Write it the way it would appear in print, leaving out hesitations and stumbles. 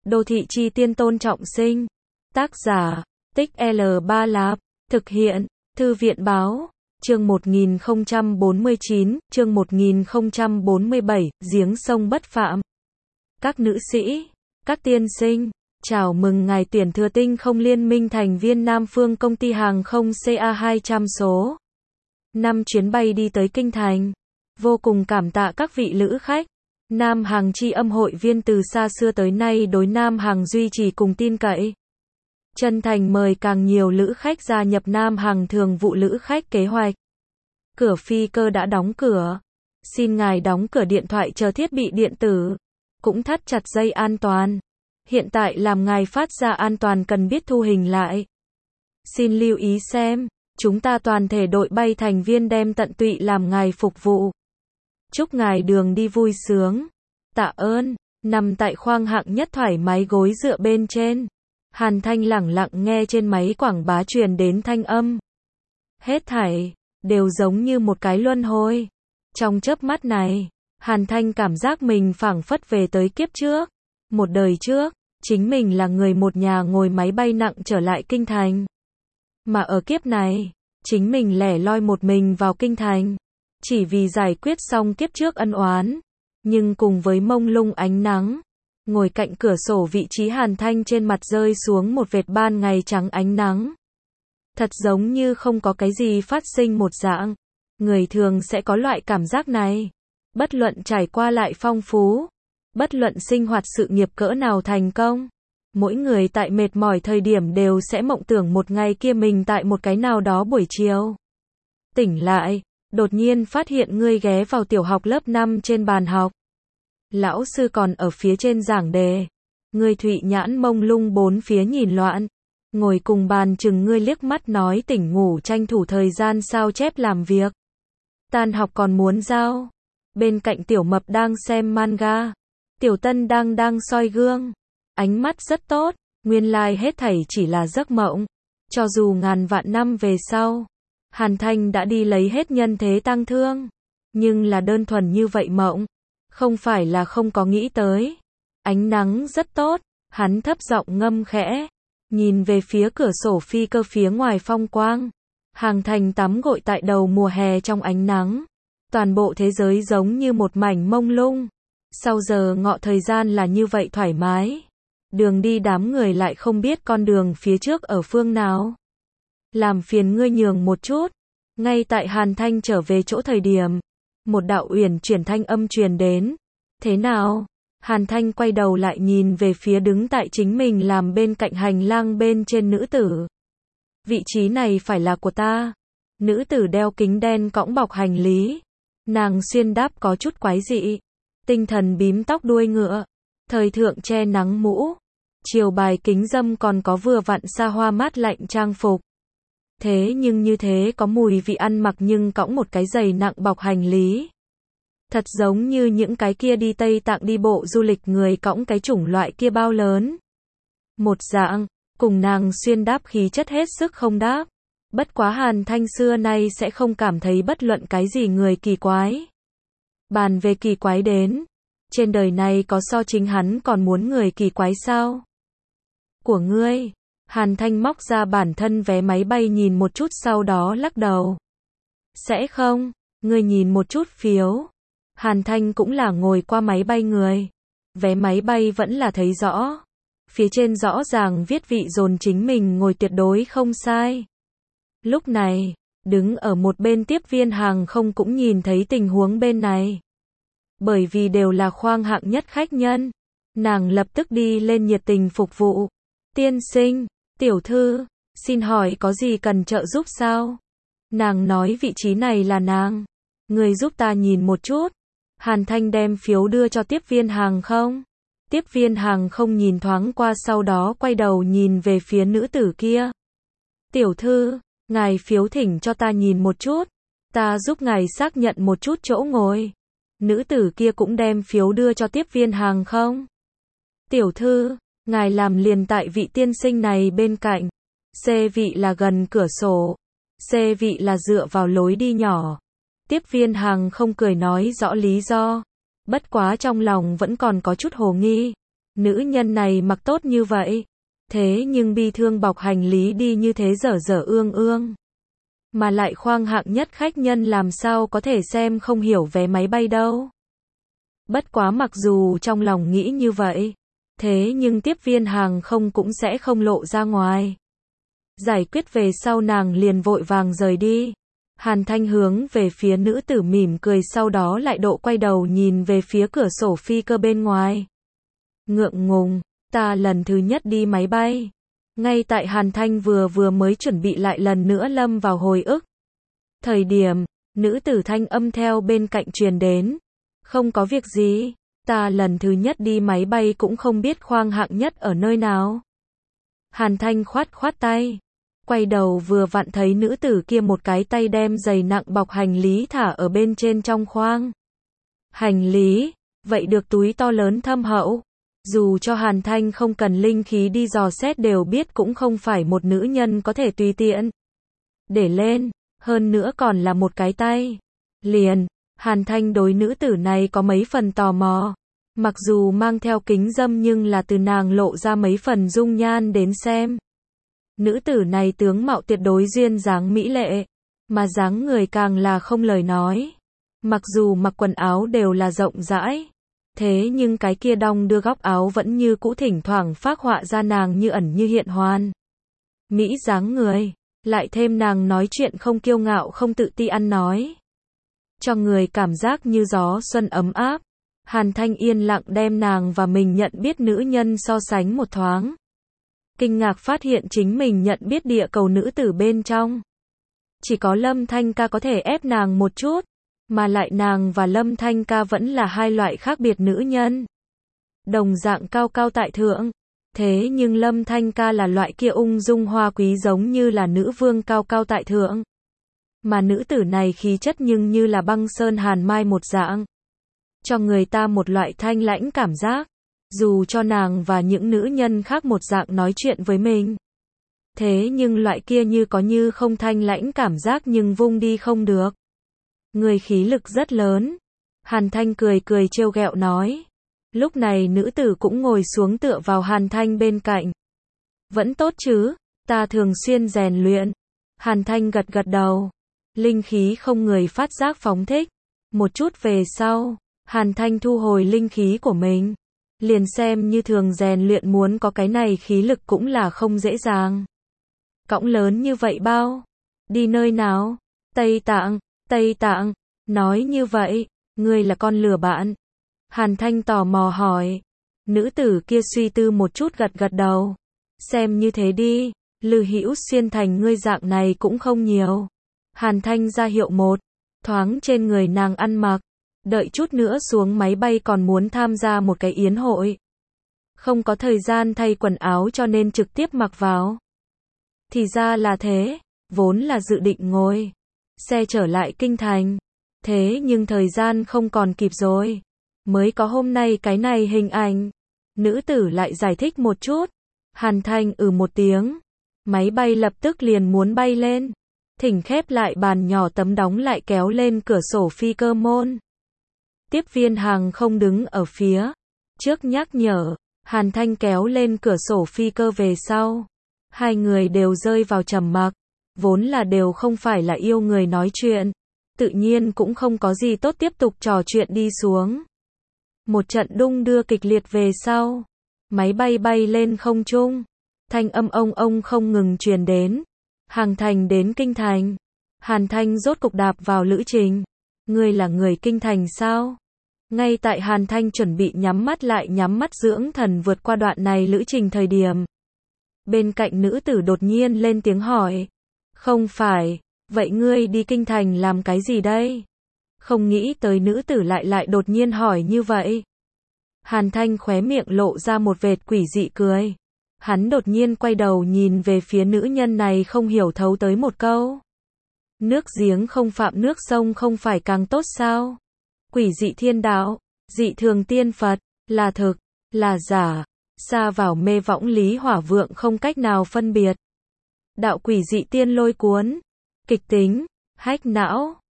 Đô thị chi tiên Tôn Trọng Sinh. Tác giả, Tích L3 Lạp. Thực hiện, Thư viện báo. Chương 1049, chương 1047, giếng sông bất phạm. Các nữ sĩ, các tiên sinh, chào mừng ngài tuyển thừa tinh không liên minh thành viên Nam Phương công ty hàng không CA200 số 5 chuyến bay đi tới Kinh Thành. Vô cùng cảm tạ các vị lữ khách. Nam Hàng tri âm hội viên từ xa xưa tới nay đối Nam Hàng duy trì cùng tin cậy. Chân thành mời càng nhiều lữ khách gia nhập Nam Hàng thường vụ lữ khách kế hoạch. Cửa phi cơ đã đóng cửa. Xin ngài đóng cửa điện thoại chờ thiết bị điện tử. Cũng thắt chặt dây an toàn. Hiện tại làm ngài phát ra an toàn cần biết thu hình lại. Xin lưu ý xem, chúng ta toàn thể đội bay thành viên đem tận tụy làm ngài phục vụ. Chúc ngài đường đi vui sướng. Tạ ơn. Nằm tại khoang hạng nhất thoải mái gối dựa bên trên. Hàn Thanh lẳng lặng nghe trên máy quảng bá truyền đến thanh âm. Hết thảy đều giống như một cái luân hồi. Trong chớp mắt này, Hàn Thanh cảm giác mình phảng phất về tới kiếp trước. Một đời trước, chính mình là người một nhà ngồi máy bay nặng trở lại Kinh Thành. Mà ở kiếp này, chính mình lẻ loi một mình vào Kinh Thành. Chỉ vì giải quyết xong kiếp trước ân oán. Nhưng cùng với mông lung ánh nắng, ngồi cạnh cửa sổ vị trí Hàn Thanh trên mặt rơi xuống một vệt ban ngày trắng ánh nắng. Thật giống như không có cái gì phát sinh một dạng. Người thường sẽ có loại cảm giác này. Bất luận trải qua lại phong phú, bất luận sinh hoạt sự nghiệp cỡ nào thành công, mỗi người tại mệt mỏi thời điểm đều sẽ mộng tưởng một ngày kia mình tại một cái nào đó buổi chiều. Tỉnh lại, đột nhiên phát hiện ngươi ghé vào tiểu học lớp 5 trên bàn học. Lão sư còn ở phía trên giảng đề. Ngươi thụy nhãn mông lung bốn phía nhìn loạn. Ngồi cùng bàn chừng ngươi liếc mắt nói tỉnh ngủ tranh thủ thời gian sao chép làm việc. Tan học còn muốn giao. Bên cạnh tiểu mập đang xem manga. Tiểu tân đang soi gương. Ánh mắt rất tốt. Nguyên lai hết thảy chỉ là giấc mộng. Cho dù ngàn vạn năm về sau, Hàn Thanh đã đi lấy hết nhân thế tang thương. Nhưng là đơn thuần như vậy mộng. Không phải là không có nghĩ tới. Ánh nắng rất tốt. Hắn thấp giọng ngâm khẽ. Nhìn về phía cửa sổ phi cơ phía ngoài phong quang. Hàng thành tắm gội tại đầu mùa hè trong ánh nắng. Toàn bộ thế giới giống như một mảnh mông lung. Sau giờ ngọ thời gian là như vậy thoải mái. Đường đi đám người lại không biết con đường phía trước ở phương nào. Làm phiền ngươi nhường một chút. Ngay tại Hàn Thanh trở về chỗ thời điểm, một đạo uyển chuyển thanh âm truyền đến. Thế nào? Hàn Thanh quay đầu lại nhìn về phía đứng tại chính mình làm bên cạnh hành lang bên trên nữ tử. Vị trí này phải là của ta. Nữ tử đeo kính đen cõng bọc hành lý. Nàng xuyên đáp có chút quái dị. Tinh thần bím tóc đuôi ngựa. Thời thượng che nắng mũ. Chiều bài kính dâm còn có vừa vặn xa hoa mát lạnh trang phục. Thế nhưng như thế có mùi vị ăn mặc nhưng cõng một cái giày nặng bọc hành lý. Thật giống như những cái kia đi Tây Tạng đi bộ du lịch người cõng cái chủng loại kia bao lớn. Một dạng, cùng nàng xuyên đáp khí chất hết sức không đáp. Bất quá Hàn Thanh xưa nay sẽ không cảm thấy bất luận cái gì người kỳ quái. Bàn về kỳ quái đến. Trên đời này có so chính hắn còn muốn người kỳ quái sao? Của ngươi. Hàn Thanh móc ra bản thân vé máy bay nhìn một chút sau đó lắc đầu. Sẽ không, ngươi nhìn một chút phiếu. Hàn Thanh cũng là ngồi qua máy bay người. Vé máy bay vẫn là thấy rõ. Phía trên rõ ràng viết vị dồn chính mình ngồi tuyệt đối không sai. Lúc này, đứng ở một bên tiếp viên hàng không cũng nhìn thấy tình huống bên này. Bởi vì đều là khoang hạng nhất khách nhân. Nàng lập tức đi lên nhiệt tình phục vụ. Tiên sinh, tiểu thư, xin hỏi có gì cần trợ giúp sao? Nàng nói vị trí này là nàng. Người giúp ta nhìn một chút. Hàn Thanh đem phiếu đưa cho tiếp viên hàng không. Tiếp viên hàng không nhìn thoáng qua sau đó quay đầu nhìn về phía nữ tử kia. Tiểu thư, ngài phiếu thỉnh cho ta nhìn một chút. Ta giúp ngài xác nhận một chút chỗ ngồi. Nữ tử kia cũng đem phiếu đưa cho tiếp viên hàng không. Tiểu thư, ngài làm liền tại vị tiên sinh này bên cạnh. C vị là gần cửa sổ. C vị là dựa vào lối đi nhỏ. Tiếp viên hàng không cười nói rõ lý do. Bất quá trong lòng vẫn còn có chút hồ nghi. Nữ nhân này mặc tốt như vậy, thế nhưng bi thương bọc hành lý đi như thế dở dở ương ương. Mà lại khoang hạng nhất khách nhân làm sao có thể xem không hiểu vé máy bay đâu. Bất quá mặc dù trong lòng nghĩ như vậy, thế nhưng tiếp viên hàng không cũng sẽ không lộ ra ngoài. Giải quyết về sau nàng liền vội vàng rời đi. Hàn Thanh hướng về phía nữ tử mỉm cười, sau đó lại độ quay đầu nhìn về phía cửa sổ phi cơ bên ngoài. Ngượng ngùng, ta lần thứ nhất đi máy bay. Ngay tại Hàn Thanh vừa mới chuẩn bị lại lần nữa lâm vào hồi ức. Thời điểm, nữ tử thanh âm theo bên cạnh truyền đến. Không có việc gì, ta lần thứ nhất đi máy bay cũng không biết khoang hạng nhất ở nơi nào. Hàn Thanh khoát khoát tay. Quay đầu vừa vặn thấy nữ tử kia một cái tay đem giày nặng bọc hành lý thả ở bên trên trong khoang. Hành lý, vậy được túi to lớn thâm hậu. Dù cho Hàn Thanh không cần linh khí đi dò xét đều biết cũng không phải một nữ nhân có thể tùy tiện để lên, hơn nữa còn là một cái tay. Liền, Hàn Thanh đối nữ tử này có mấy phần tò mò. Mặc dù mang theo kính râm nhưng là từ nàng lộ ra mấy phần dung nhan đến xem. Nữ tử này tướng mạo tuyệt đối duyên dáng mỹ lệ, mà dáng người càng là không lời nói. Mặc dù mặc quần áo đều là rộng rãi, thế nhưng cái kia đong đưa góc áo vẫn như cũ thỉnh thoảng phác họa ra nàng như ẩn như hiện hoàn. Mỹ dáng người, lại thêm nàng nói chuyện không kiêu ngạo không tự ti ăn nói. Cho người cảm giác như gió xuân ấm áp. Hàn Thanh yên lặng đem nàng và mình nhận biết nữ nhân so sánh một thoáng. Kinh ngạc phát hiện chính mình nhận biết địa cầu nữ tử bên trong. Chỉ có Lâm Thanh Ca có thể ép nàng một chút, mà lại nàng và Lâm Thanh Ca vẫn là hai loại khác biệt nữ nhân. Đồng dạng cao cao tại thượng, thế nhưng Lâm Thanh Ca là loại kia ung dung hoa quý giống như là nữ vương cao cao tại thượng. Mà nữ tử này khí chất nhưng như là băng sơn hàn mai một dạng. Cho người ta một loại thanh lãnh cảm giác. Dù cho nàng và những nữ nhân khác một dạng nói chuyện với mình. Thế nhưng loại kia như có như không thanh lãnh cảm giác nhưng vung đi không được. Người khí lực rất lớn. Hàn Thanh cười cười trêu ghẹo nói. Lúc này nữ tử cũng ngồi xuống tựa vào Hàn Thanh bên cạnh. Vẫn tốt chứ, ta thường xuyên rèn luyện. Hàn Thanh gật gật đầu. Linh khí không người phát giác phóng thích. Một chút về sau, Hàn Thanh thu hồi linh khí của mình. Liền xem như thường rèn luyện muốn có cái này khí lực cũng là không dễ dàng. Cõng lớn như vậy bao? Đi nơi nào? Tây Tạng, Tây Tạng. Nói như vậy, ngươi là con lừa bạn. Hàn Thanh tò mò hỏi. Nữ tử kia suy tư một chút gật gật đầu. Xem như thế đi, Lư Hữu Xuyên thành ngươi dạng này cũng không nhiều. Hàn Thanh ra hiệu một thoáng trên người nàng ăn mặc. Đợi chút nữa xuống máy bay còn muốn tham gia một cái yến hội. Không có thời gian thay quần áo cho nên trực tiếp mặc vào. Thì ra là thế, vốn là dự định ngồi xe trở lại kinh thành. Thế nhưng thời gian không còn kịp rồi. Mới có hôm nay cái này hình ảnh. Nữ tử lại giải thích một chút. Hàn Thanh một tiếng. Máy bay lập tức liền muốn bay lên. Thỉnh khép lại bàn nhỏ tấm đóng lại kéo lên cửa sổ phi cơ môn. Tiếp viên hàng không đứng ở phía trước nhắc nhở. Hàn Thanh kéo lên cửa sổ phi cơ về sau. Hai người đều rơi vào trầm mặc. Vốn là đều không phải là yêu người nói chuyện. Tự nhiên cũng không có gì tốt tiếp tục trò chuyện đi xuống. Một trận đung đưa kịch liệt về sau. Máy bay bay lên không trung. Thanh âm ông không ngừng truyền đến. Hàng Thành đến kinh thành. Hàn Thanh rốt cục đạp vào lữ trình. Ngươi là người kinh thành sao? Ngay tại Hàn Thanh chuẩn bị nhắm mắt dưỡng thần vượt qua đoạn này lữ trình thời điểm. Bên cạnh nữ tử đột nhiên lên tiếng hỏi. Không phải, vậy ngươi đi kinh thành làm cái gì đây? Không nghĩ tới nữ tử lại đột nhiên hỏi như vậy. Hàn Thanh khóe miệng lộ ra một vệt quỷ dị cười. Hắn đột nhiên quay đầu nhìn về phía nữ nhân này không hiểu thấu tới một câu. Nước giếng không phạm nước sông không phải càng tốt sao? Quỷ dị thiên đạo, dị thường tiên Phật, là thực, là giả, xa vào mê võng lý hỏa vượng không cách nào phân biệt. Đạo quỷ dị tiên lôi cuốn, kịch tính, hách não,